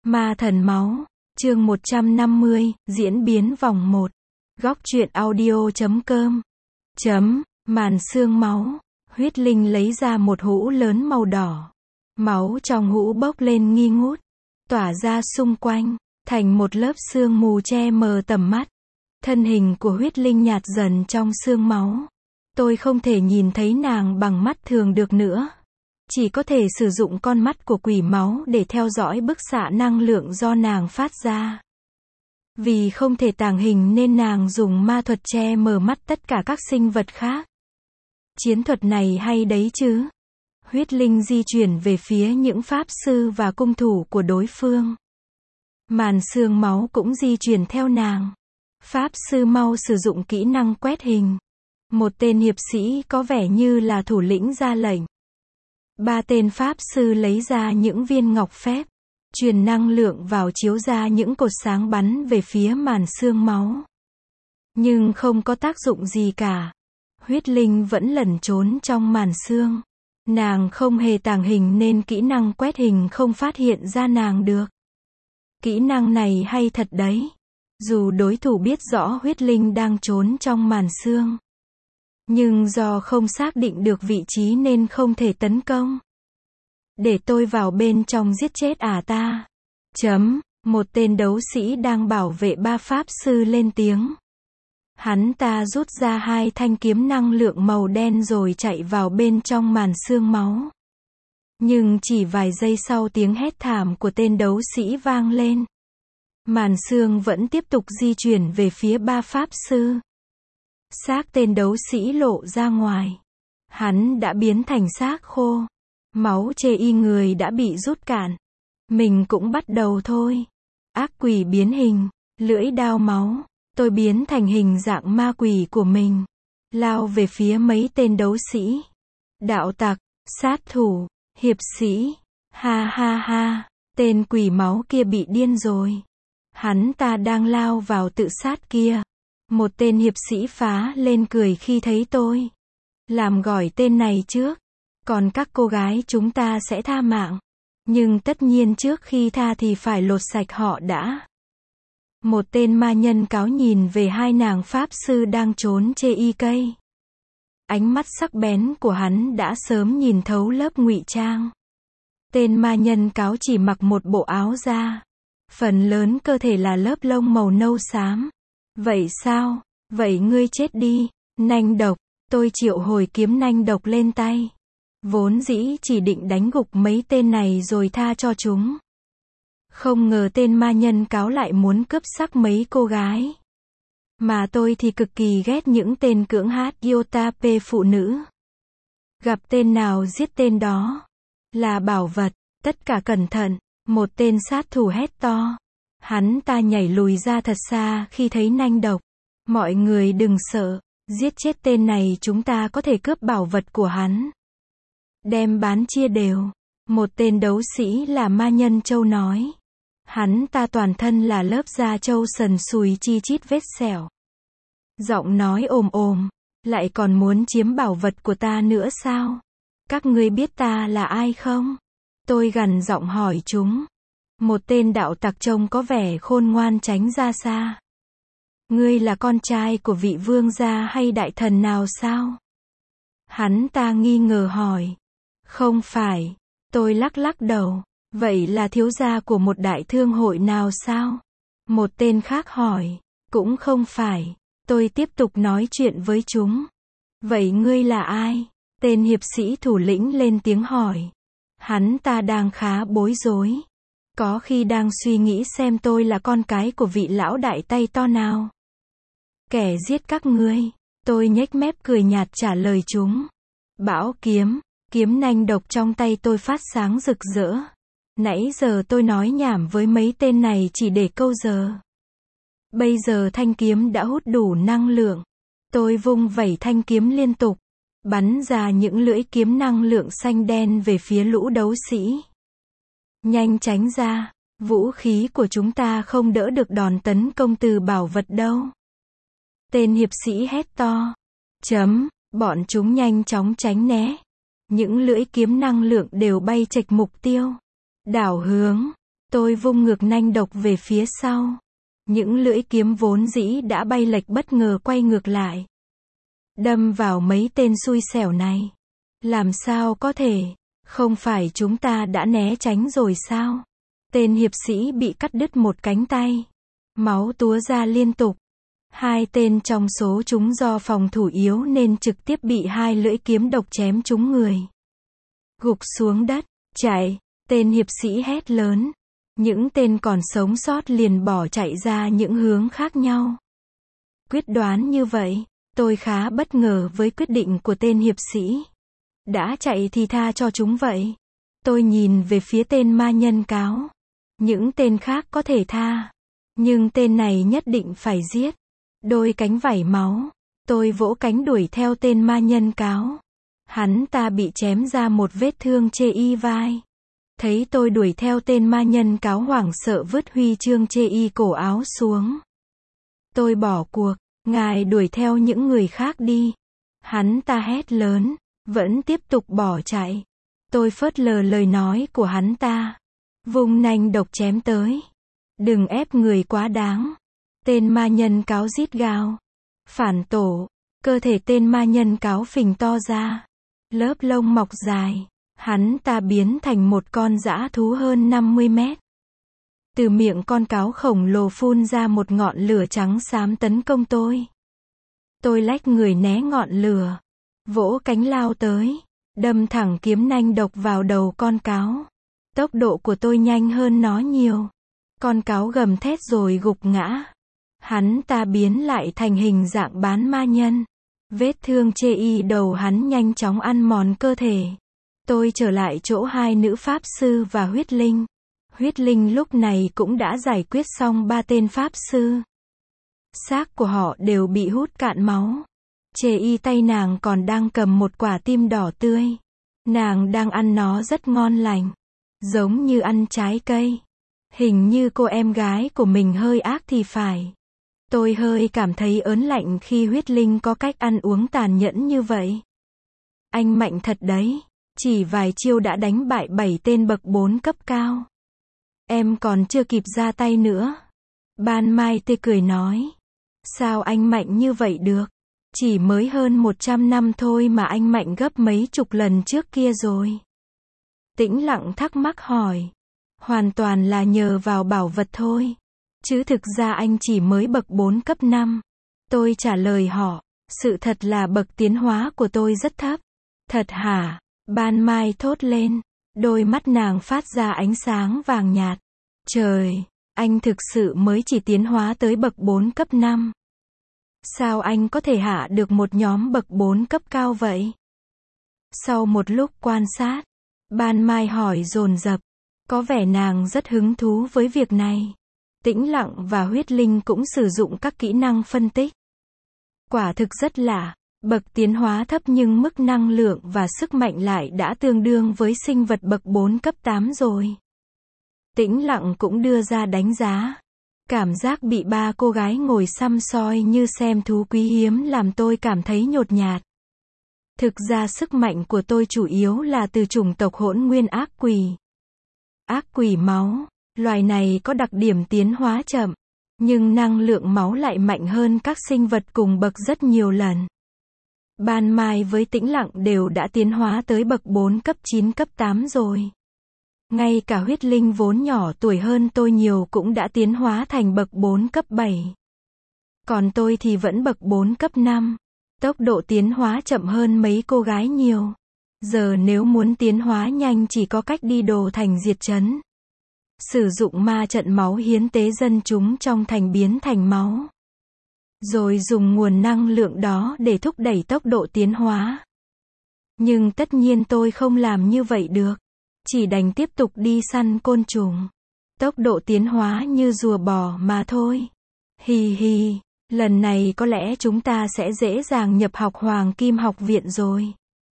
Ma thần máu, chương 150, diễn biến vòng 1. Góc truyện audio.com. Màn xương máu. Huyết linh lấy ra một hũ lớn màu đỏ. Máu trong hũ bốc lên nghi ngút, tỏa ra xung quanh, thành một lớp sương mù che mờ tầm mắt. Thân hình của huyết linh nhạt dần trong sương máu. Tôi không thể nhìn thấy nàng bằng mắt thường được nữa. Chỉ có thể sử dụng con mắt của quỷ máu để theo dõi bức xạ năng lượng do nàng phát ra. Vì không thể tàng hình nên nàng dùng ma thuật che mờ mắt tất cả các sinh vật khác. Chiến thuật này hay đấy chứ. Huyết linh di chuyển về phía những pháp sư và cung thủ của đối phương. Màn sương máu cũng di chuyển theo nàng. Pháp sư mau sử dụng kỹ năng quét hình. Một tên hiệp sĩ có vẻ như là thủ lĩnh ra lệnh. 3 tên pháp sư lấy ra những viên ngọc phép, truyền năng lượng vào chiếu ra những cột sáng bắn về phía màn sương máu. Nhưng không có tác dụng gì cả. Huyết linh vẫn lẩn trốn trong màn sương. Nàng không hề tàng hình nên kỹ năng quét hình không phát hiện ra nàng được. Kỹ năng này hay thật đấy. Dù đối thủ biết rõ huyết linh đang trốn trong màn sương, nhưng do không xác định được vị trí nên không thể tấn công. Để tôi vào bên trong giết chết ta. Một tên đấu sĩ đang bảo vệ 3 pháp sư lên tiếng. Hắn ta rút ra 2 thanh kiếm năng lượng màu đen rồi chạy vào bên trong màn sương máu. Nhưng chỉ vài giây sau tiếng hét thảm của tên đấu sĩ vang lên. Màn sương vẫn tiếp tục di chuyển về phía 3 pháp sư. Xác tên đấu sĩ lộ ra ngoài. Hắn đã biến thành xác khô. Máu chê y người đã bị rút cạn. Mình cũng bắt đầu thôi. Ác quỷ biến hình, lưỡi đao máu. Tôi biến thành hình dạng ma quỷ của mình. Lao về phía mấy tên đấu sĩ. Đạo tặc, sát thủ, hiệp sĩ. Ha ha ha, tên quỷ máu kia bị điên rồi. Hắn ta đang lao vào tự sát kia. Một tên hiệp sĩ phá lên cười khi thấy tôi. Làm gỏi tên này trước. Còn các cô gái chúng ta sẽ tha mạng. Nhưng tất nhiên trước khi tha thì phải lột sạch họ đã. Một tên ma nhân cáo nhìn về 2 nàng pháp sư đang trốn chê y cây. Ánh mắt sắc bén của hắn đã sớm nhìn thấu lớp ngụy trang. Tên ma nhân cáo chỉ mặc một bộ áo da. Phần lớn cơ thể là lớp lông màu nâu xám. Vậy sao? Vậy ngươi chết đi. Nanh độc. Tôi triệu hồi kiếm nanh độc lên tay. Vốn dĩ chỉ định đánh gục mấy tên này rồi tha cho chúng. Không ngờ tên ma nhân cáo lại muốn cướp sắc mấy cô gái. Mà tôi thì cực kỳ ghét những tên cưỡng hát Yotape phụ nữ. Gặp tên nào giết tên đó. Là bảo vật. Tất cả cẩn thận. Một tên sát thủ hét to. Hắn ta nhảy lùi ra thật xa khi thấy nanh độc. Mọi người đừng sợ. Giết chết tên này chúng ta có thể cướp bảo vật của hắn. Đem bán chia đều. Một tên đấu sĩ là ma nhân châu nói. Hắn ta toàn thân là lớp da trâu sần sùi chi chít vết sẹo. Giọng nói ồm ồm. Lại còn muốn chiếm bảo vật của ta nữa sao? Các ngươi biết ta là ai không? Tôi gằn giọng hỏi chúng. Một tên đạo tặc trông có vẻ khôn ngoan tránh ra xa. Ngươi là con trai của vị vương gia hay đại thần nào sao? Hắn ta nghi ngờ hỏi. Không phải. Tôi lắc lắc đầu. Vậy là thiếu gia của một đại thương hội nào sao? Một tên khác hỏi. Cũng không phải. Tôi tiếp tục nói chuyện với chúng. Vậy ngươi là ai? Tên hiệp sĩ thủ lĩnh lên tiếng hỏi. Hắn ta đang khá bối rối. Có khi đang suy nghĩ xem tôi là con cái của vị lão đại tay to nào. Kẻ giết các ngươi. Tôi nhếch mép cười nhạt trả lời chúng. Bão kiếm. Kiếm nanh độc trong tay tôi phát sáng rực rỡ. Nãy giờ tôi nói nhảm với mấy tên này chỉ để câu giờ. Bây giờ thanh kiếm đã hút đủ năng lượng. Tôi vung vẩy thanh kiếm liên tục. Bắn ra những lưỡi kiếm năng lượng xanh đen về phía lũ đấu sĩ. Nhanh tránh ra. Vũ khí của chúng ta không đỡ được đòn tấn công từ bảo vật đâu. Tên hiệp sĩ hét to. Bọn chúng nhanh chóng tránh né. Những lưỡi kiếm năng lượng đều bay chệch mục tiêu. Đảo hướng. Tôi vung ngược nanh độc về phía sau. Những lưỡi kiếm vốn dĩ đã bay lệch bất ngờ quay ngược lại. Đâm vào mấy tên xui xẻo này. Làm sao có thể? Không phải chúng ta đã né tránh rồi sao? Tên hiệp sĩ bị cắt đứt một cánh tay. Máu túa ra liên tục. Hai tên trong số chúng do phòng thủ yếu nên trực tiếp bị hai lưỡi kiếm độc chém trúng người. Gục xuống đất, chạy, tên hiệp sĩ hét lớn. Những tên còn sống sót liền bỏ chạy ra những hướng khác nhau. Quyết đoán như vậy, tôi khá bất ngờ với quyết định của tên hiệp sĩ. Đã chạy thì tha cho chúng vậy. Tôi nhìn về phía tên ma nhân cáo. Những tên khác có thể tha. Nhưng tên này nhất định phải giết. Đôi cánh vảy máu. Tôi vỗ cánh đuổi theo tên ma nhân cáo. Hắn ta bị chém ra một vết thương chê y vai. Thấy tôi đuổi theo tên ma nhân cáo hoảng sợ vứt huy chương chê y cổ áo xuống. Tôi bỏ cuộc, ngài đuổi theo những người khác đi. Hắn ta hét lớn, vẫn tiếp tục bỏ chạy. Tôi phớt lờ lời nói của hắn ta. Vung nanh độc chém tới. Đừng ép người quá đáng. Tên ma nhân cáo rít gào. Phản tổ. Cơ thể tên ma nhân cáo phình to ra. Lớp lông mọc dài. Hắn ta biến thành một con dã thú hơn 50 mét. Từ miệng con cáo khổng lồ phun ra một ngọn lửa trắng xám tấn công tôi. Tôi lách người né ngọn lửa. Vỗ cánh lao tới. Đâm thẳng kiếm nanh độc vào đầu con cáo. Tốc độ của tôi nhanh hơn nó nhiều. Con cáo gầm thét rồi gục ngã. Hắn ta biến lại thành hình dạng bán ma nhân. Vết thương chê y đầu hắn nhanh chóng ăn mòn cơ thể. Tôi trở lại chỗ hai nữ pháp sư và huyết linh. Huyết linh lúc này cũng đã giải quyết xong 3 tên pháp sư. Xác của họ đều bị hút cạn máu. Chê y tay nàng còn đang cầm một quả tim đỏ tươi. Nàng đang ăn nó rất ngon lành. Giống như ăn trái cây. Hình như cô em gái của mình hơi ác thì phải. Tôi hơi cảm thấy ớn lạnh khi huyết linh có cách ăn uống tàn nhẫn như vậy. Anh mạnh thật đấy. Chỉ vài chiêu đã đánh bại 7 tên bậc 4 cấp cao. Em còn chưa kịp ra tay nữa. Ban Mai tê cười nói. Sao anh mạnh như vậy được? Chỉ mới hơn 100 năm thôi mà anh mạnh gấp mấy chục lần trước kia rồi. Tĩnh Lặng thắc mắc hỏi. Hoàn toàn là nhờ vào bảo vật thôi. Chứ thực ra anh chỉ mới bậc 4 cấp 5. Tôi trả lời họ. Sự thật là bậc tiến hóa của tôi rất thấp. Thật hả? Ban Mai thốt lên. Đôi mắt nàng phát ra ánh sáng vàng nhạt. Trời, anh thực sự mới chỉ tiến hóa tới bậc 4 cấp 5. Sao anh có thể hạ được một nhóm bậc 4 cấp cao vậy? Sau một lúc quan sát, Ban Mai hỏi dồn dập. Có vẻ nàng rất hứng thú với việc này. Tĩnh Lặng và huyết linh cũng sử dụng các kỹ năng phân tích. Quả thực rất lạ. Bậc tiến hóa thấp nhưng mức năng lượng và sức mạnh lại đã tương đương với sinh vật bậc 4 cấp 8 rồi. Tĩnh Lặng cũng đưa ra đánh giá. Cảm giác bị 3 cô gái ngồi săm soi như xem thú quý hiếm làm tôi cảm thấy nhột nhạt. Thực ra sức mạnh của tôi chủ yếu là từ chủng tộc Hỗn Nguyên ác quỷ. Ác quỷ máu, loài này có đặc điểm tiến hóa chậm, nhưng năng lượng máu lại mạnh hơn các sinh vật cùng bậc rất nhiều lần. Ban Mai với Tĩnh Lặng đều đã tiến hóa tới bậc 4 cấp 9 cấp 8 rồi. Ngay cả huyết linh vốn nhỏ tuổi hơn tôi nhiều cũng đã tiến hóa thành bậc 4 cấp 7. Còn tôi thì vẫn bậc 4 cấp 5. Tốc độ tiến hóa chậm hơn mấy cô gái nhiều. Giờ nếu muốn tiến hóa nhanh chỉ có cách đi đồ thành diệt trấn. Sử dụng ma trận máu hiến tế dân chúng trong thành biến thành máu. Rồi dùng nguồn năng lượng đó để thúc đẩy tốc độ tiến hóa. Nhưng tất nhiên tôi không làm như vậy được. Chỉ đành tiếp tục đi săn côn trùng. Tốc độ tiến hóa như rùa bò mà thôi. Hì hì, lần này có lẽ chúng ta sẽ dễ dàng nhập học Hoàng Kim Học Viện rồi.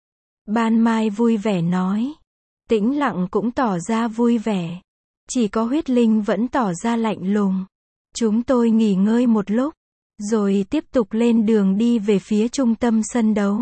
Ban Mai vui vẻ nói. Tĩnh Lặng cũng tỏ ra vui vẻ. Chỉ có huyết linh vẫn tỏ ra lạnh lùng. Chúng tôi nghỉ ngơi một lúc. Rồi tiếp tục lên đường đi về phía trung tâm sân đấu.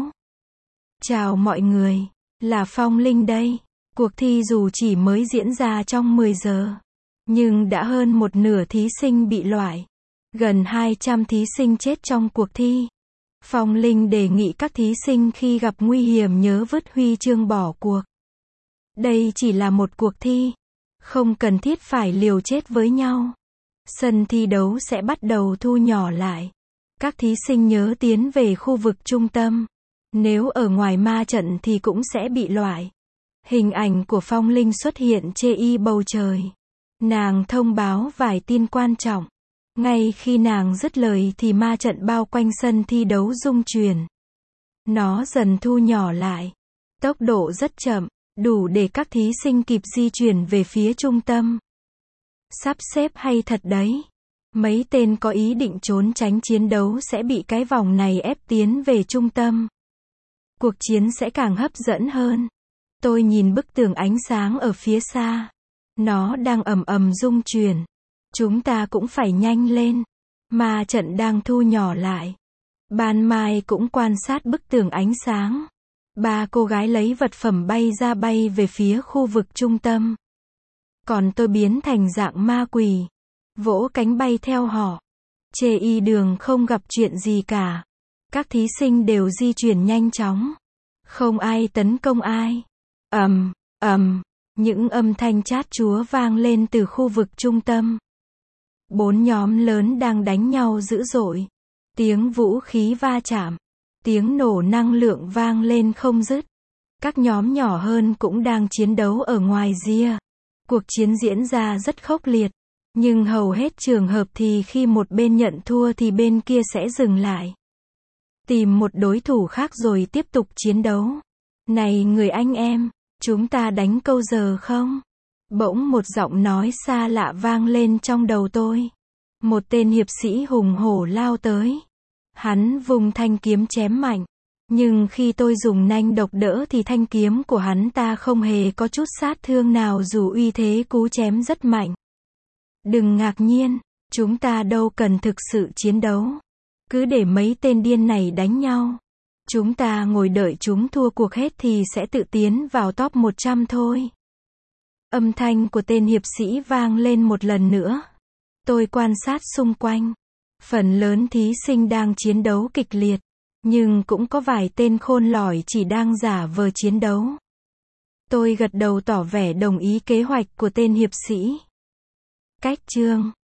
Chào mọi người, là Phong Linh đây. Cuộc thi dù chỉ mới diễn ra trong 10 giờ. Nhưng đã hơn một nửa thí sinh bị loại. Gần 200 thí sinh chết trong cuộc thi. Phong Linh đề nghị các thí sinh khi gặp nguy hiểm nhớ vứt huy chương bỏ cuộc. Đây chỉ là một cuộc thi. Không cần thiết phải liều chết với nhau. Sân thi đấu sẽ bắt đầu thu nhỏ lại. Các thí sinh nhớ tiến về khu vực trung tâm. Nếu ở ngoài ma trận thì cũng sẽ bị loại. Hình ảnh của Phong Linh xuất hiện trên bầu trời. Nàng thông báo vài tin quan trọng. Ngay khi nàng dứt lời thì ma trận bao quanh sân thi đấu rung chuyển. Nó dần thu nhỏ lại. Tốc độ rất chậm, đủ để các thí sinh kịp di chuyển về phía trung tâm. Sắp xếp hay thật đấy. Mấy tên có ý định trốn tránh chiến đấu sẽ bị cái vòng này ép tiến về trung tâm. Cuộc chiến sẽ càng hấp dẫn hơn. Tôi nhìn bức tường ánh sáng ở phía xa. Nó đang ầm ầm rung chuyển. Chúng ta cũng phải nhanh lên. Ma trận đang thu nhỏ lại. Ban Mai cũng quan sát bức tường ánh sáng. 3 cô gái lấy vật phẩm bay ra bay về phía khu vực trung tâm. Còn tôi biến thành dạng ma quỷ. Vỗ cánh bay theo họ. Trên đường không gặp chuyện gì cả. Các thí sinh đều di chuyển nhanh chóng. Không ai tấn công ai. Những âm thanh chát chúa vang lên từ khu vực trung tâm. 4 nhóm lớn đang đánh nhau dữ dội. Tiếng vũ khí va chạm. Tiếng nổ năng lượng vang lên không dứt. Các nhóm nhỏ hơn cũng đang chiến đấu ở ngoài ria. Cuộc chiến diễn ra rất khốc liệt. Nhưng hầu hết trường hợp thì khi một bên nhận thua thì bên kia sẽ dừng lại. Tìm một đối thủ khác rồi tiếp tục chiến đấu. Này người anh em, chúng ta đánh câu giờ không? Bỗng một giọng nói xa lạ vang lên trong đầu tôi. Một tên hiệp sĩ hùng hổ lao tới. Hắn vùng thanh kiếm chém mạnh. Nhưng khi tôi dùng nanh độc đỡ thì thanh kiếm của hắn ta không hề có chút sát thương nào dù uy thế cú chém rất mạnh. Đừng ngạc nhiên, chúng ta đâu cần thực sự chiến đấu. Cứ để mấy tên điên này đánh nhau. Chúng ta ngồi đợi chúng thua cuộc hết thì sẽ tự tiến vào top 100 thôi. Âm thanh của tên hiệp sĩ vang lên một lần nữa. Tôi quan sát xung quanh. Phần lớn thí sinh đang chiến đấu kịch liệt. Nhưng cũng có vài tên khôn lỏi chỉ đang giả vờ chiến đấu. Tôi gật đầu tỏ vẻ đồng ý kế hoạch của tên hiệp sĩ. Cách chương